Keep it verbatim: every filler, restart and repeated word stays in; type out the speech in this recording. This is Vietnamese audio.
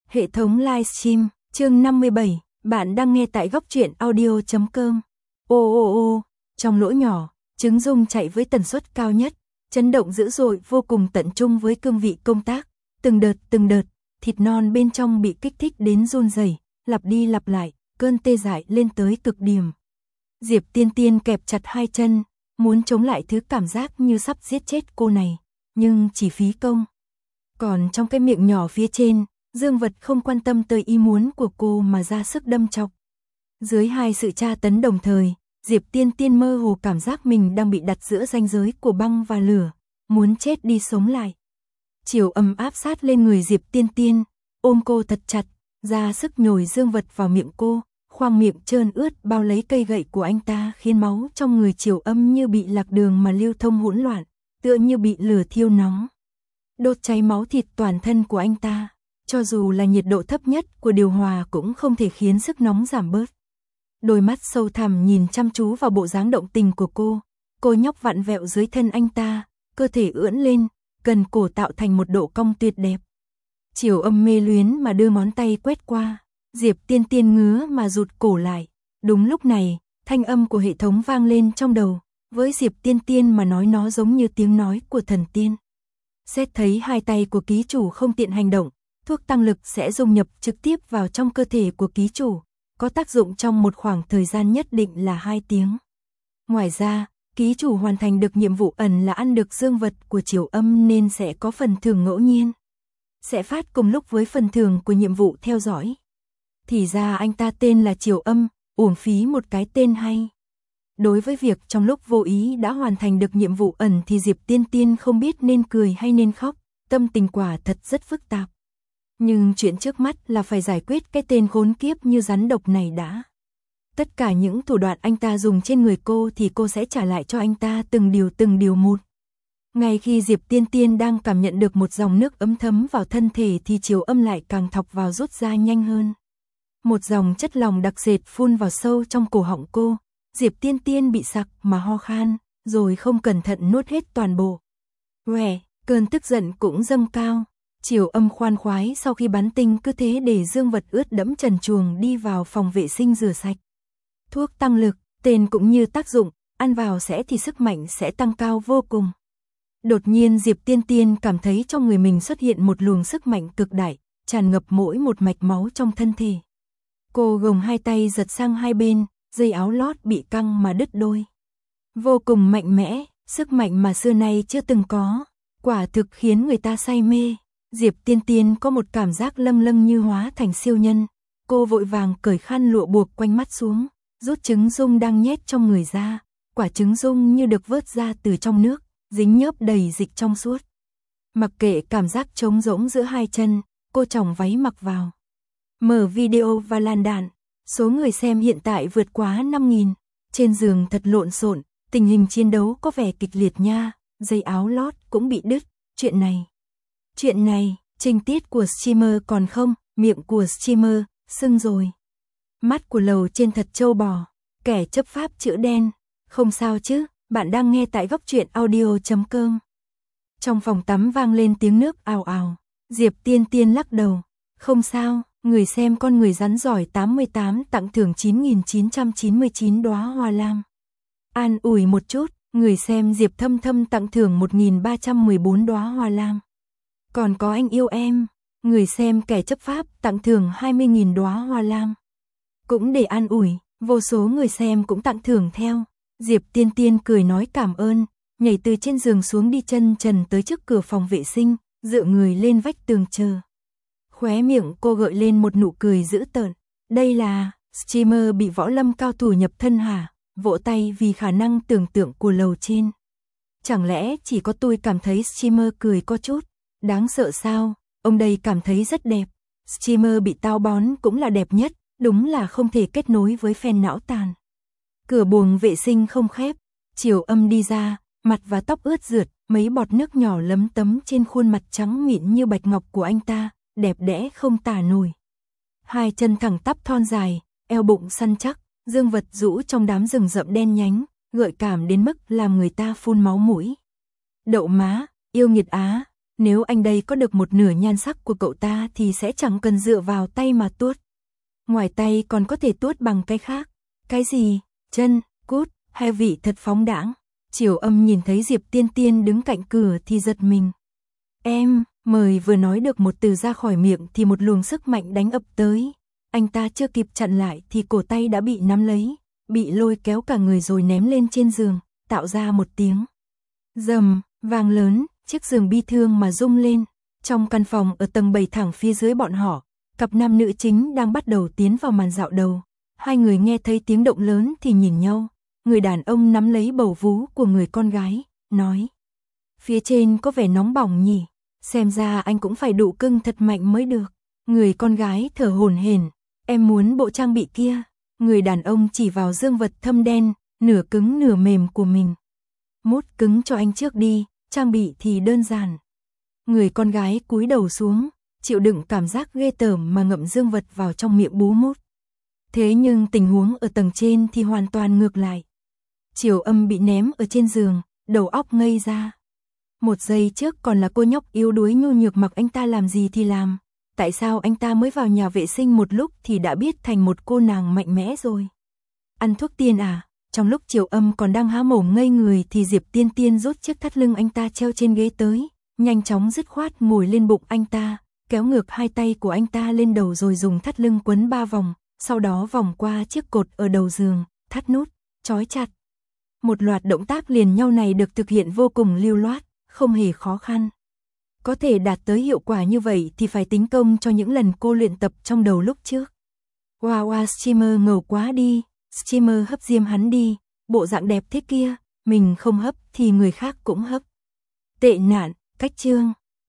Hệ thống livestream, chương năm mươi bảy, bạn đang nghe tại góc truyện audio chấm com. Ô ô ô, trong lỗ nhỏ, trứng rung chạy với tần suất cao nhất, chấn động dữ dội vô cùng tận trung với cương vị công tác, từng đợt từng đợt, thịt non bên trong bị kích thích đến run rẩy, lặp đi lặp lại, cơn tê dại lên tới cực điểm. Diệp Tiên Tiên kẹp chặt hai chân, muốn chống lại thứ cảm giác như sắp giết chết cô này, nhưng chỉ phí công. Còn trong cái miệng nhỏ phía trên, Dương Vật không quan tâm tới ý muốn của cô mà ra sức đâm chọc. Dưới hai sự tra tấn đồng thời, Diệp Tiên Tiên mơ hồ cảm giác mình đang bị đặt giữa ranh giới của băng và lửa, muốn chết đi sống lại. Chiều Âm áp sát lên người Diệp Tiên Tiên, ôm cô thật chặt, ra sức nhồi Dương Vật vào miệng cô, khoang miệng trơn ướt bao lấy cây gậy của anh ta khiến máu trong người Chiều Âm như bị lạc đường mà lưu thông hỗn loạn, tựa như bị lửa thiêu nóng. Đốt cháy máu thịt toàn thân của anh ta, cho dù là nhiệt độ thấp nhất của điều hòa cũng không thể khiến sức nóng giảm bớt. Đôi mắt sâu thẳm nhìn chăm chú vào bộ dáng động tình của cô, cô nhóc vặn vẹo dưới thân anh ta, cơ thể ưỡn lên, cần cổ tạo thành một độ cong tuyệt đẹp. Chiều Âm mê luyến mà đưa ngón tay quét qua, Diệp Tiên Tiên ngứa mà rụt cổ lại. Đúng lúc này, thanh âm của hệ thống vang lên trong đầu, với Diệp Tiên Tiên mà nói nó giống như tiếng nói của thần tiên. Xét thấy hai tay của ký chủ không tiện hành động, thuốc tăng lực sẽ dung nhập trực tiếp vào trong cơ thể của ký chủ, có tác dụng trong một khoảng thời gian nhất định là hai tiếng. Ngoài ra, ký chủ hoàn thành được nhiệm vụ ẩn là ăn được dương vật của Chiều Âm nên sẽ có phần thưởng ngẫu nhiên. Sẽ phát cùng lúc với phần thưởng của nhiệm vụ theo dõi. Thì ra anh ta tên là Chiều Âm, uổng phí một cái tên hay. Đối với việc trong lúc vô ý đã hoàn thành được nhiệm vụ ẩn thì Diệp Tiên Tiên không biết nên cười hay nên khóc, tâm tình quả thật rất phức tạp. Nhưng chuyện trước mắt là phải giải quyết cái tên khốn kiếp như rắn độc này đã. Tất cả những thủ đoạn anh ta dùng trên người cô thì cô sẽ trả lại cho anh ta từng điều từng điều một. Ngay khi Diệp Tiên Tiên đang cảm nhận được một dòng nước ấm thấm vào thân thể thì Chiều Âm lại càng thọc vào rút ra nhanh hơn. Một dòng chất lỏng đặc sệt phun vào sâu trong cổ họng cô, Diệp Tiên Tiên bị sặc mà ho khan, rồi không cẩn thận nuốt hết toàn bộ. Uể, cơn tức giận cũng dâng cao. Chiều Âm khoan khoái sau khi bắn tinh cứ thế để dương vật ướt đẫm trần truồng đi vào phòng vệ sinh rửa sạch. Thuốc tăng lực, tên cũng như tác dụng, ăn vào sẽ thì sức mạnh sẽ tăng cao vô cùng. Đột nhiên Diệp Tiên Tiên cảm thấy trong người mình xuất hiện một luồng sức mạnh cực đại, tràn ngập mỗi một mạch máu trong thân thể. Cô gồng hai tay giật sang hai bên, dây áo lót bị căng mà đứt đôi. Vô cùng mạnh mẽ, sức mạnh mà xưa nay chưa từng có, quả thực khiến người ta say mê. Diệp Tiên Tiên có một cảm giác lâng lâng như hóa thành siêu nhân. Cô vội vàng cởi khăn lụa buộc quanh mắt xuống, rút trứng rung đang nhét trong người ra. Quả trứng rung như được vớt ra từ trong nước, dính nhớp đầy dịch trong suốt. Mặc kệ cảm giác trống rỗng giữa hai chân, cô chòng váy mặc vào. Mở video và lan đạn, số người xem hiện tại vượt quá năm nghìn. Trên giường thật lộn xộn, tình hình chiến đấu có vẻ kịch liệt nha, dây áo lót cũng bị đứt. Chuyện này, chuyện này, trình tiết của streamer còn không, miệng của streamer, sưng rồi. Mắt của lầu trên thật trâu bò, kẻ chấp pháp chữ đen, không sao chứ, bạn đang nghe tại góc truyện audio chấm com. Trong phòng tắm vang lên tiếng nước ào ào, Diệp Tiên Tiên lắc đầu, không sao, người xem con người rắn giỏi tám mươi tám tặng thưởng chín nghìn chín trăm chín mươi chín đóa hoa lam. An ủi một chút, người xem Diệp Thâm Thâm tặng thưởng một nghìn ba trăm mười bốn đóa hoa lam. Còn có anh yêu em, người xem kẻ chấp pháp tặng thưởng hai mươi nghìn đóa hoa lam. Cũng để an ủi, vô số người xem cũng tặng thưởng theo. Diệp Tiên Tiên cười nói cảm ơn, nhảy từ trên giường xuống đi chân trần tới trước cửa phòng vệ sinh, dựa người lên vách tường chờ. Khóe miệng cô gợi lên một nụ cười dữ tợn. Đây là streamer bị võ lâm cao thủ nhập thân hả? Vỗ tay vì khả năng tưởng tượng của lầu trên. Chẳng lẽ chỉ có tôi cảm thấy streamer cười có chút đáng sợ sao? Ông đây cảm thấy rất đẹp. Streamer bị táo bón cũng là đẹp nhất, đúng là không thể kết nối với fan não tàn. Cửa buồng vệ sinh không khép, Chiều Âm đi ra, mặt và tóc ướt rượt, mấy bọt nước nhỏ lấm tấm trên khuôn mặt trắng mịn như bạch ngọc của anh ta, đẹp đẽ không tả nổi. Hai chân thẳng tắp thon dài, eo bụng săn chắc, dương vật rũ trong đám rừng rậm đen nhánh, gợi cảm đến mức làm người ta phun máu mũi. Đậu má, yêu nghiệt á, Nếu anh đây có được một nửa nhan sắc của cậu ta thì sẽ chẳng cần dựa vào tay mà tuốt. Ngoài tay còn có thể tuốt bằng cái khác. Cái gì? Chân, cút, hay vị thật phóng đãng. Triều Âm nhìn thấy Diệp Tiên Tiên đứng cạnh cửa thì giật mình. Em, mời vừa nói được một từ ra khỏi miệng thì một luồng sức mạnh đánh ập tới. Anh ta chưa kịp chặn lại thì cổ tay đã bị nắm lấy, bị lôi kéo cả người rồi ném lên trên giường, tạo ra một tiếng rầm vang lớn, chiếc giường bi thương mà rung lên. Trong căn phòng ở tầng bảy thẳng phía dưới bọn họ, cặp nam nữ chính đang bắt đầu tiến vào màn dạo đầu. Hai người nghe thấy tiếng động lớn thì nhìn nhau. Người đàn ông nắm lấy bầu vú của người con gái, nói: phía trên có vẻ nóng bỏng nhỉ, xem ra anh cũng phải đụ cưng thật mạnh mới được. Người con gái thở hổn hển, em muốn bộ trang bị kia. Người đàn ông chỉ vào dương vật thâm đen, nửa cứng nửa mềm của mình. Mút cứng cho anh trước đi, trang bị thì đơn giản. Người con gái cúi đầu xuống, chịu đựng cảm giác ghê tởm mà ngậm dương vật vào trong miệng bú mút. Thế nhưng tình huống ở tầng trên thì hoàn toàn ngược lại. Triều Âm bị ném ở trên giường, đầu óc ngây ra. Một giây trước còn là cô nhóc yếu đuối nhu nhược mặc anh ta làm gì thì làm. Tại sao anh ta mới vào nhà vệ sinh một lúc thì đã biết thành một cô nàng mạnh mẽ rồi? Ăn thuốc tiên à? Trong lúc Triều Âm còn đang há mồm ngây người thì Diệp Tiên Tiên rút chiếc thắt lưng anh ta treo trên ghế tới, nhanh chóng dứt khoát ngồi lên bụng anh ta, kéo ngược hai tay của anh ta lên đầu rồi dùng thắt lưng quấn ba vòng, sau đó vòng qua chiếc cột ở đầu giường, thắt nút, trói chặt. Một loạt động tác liền nhau này được thực hiện vô cùng lưu loát, không hề khó khăn. Có thể đạt tới hiệu quả như vậy thì phải tính công cho những lần cô luyện tập trong đầu lúc trước. Wow, wow, streamer ngầu quá đi, streamer hấp diêm hắn đi, bộ dạng đẹp thế kia, mình không hấp thì người khác cũng hấp. Tệ nạn, cách chương.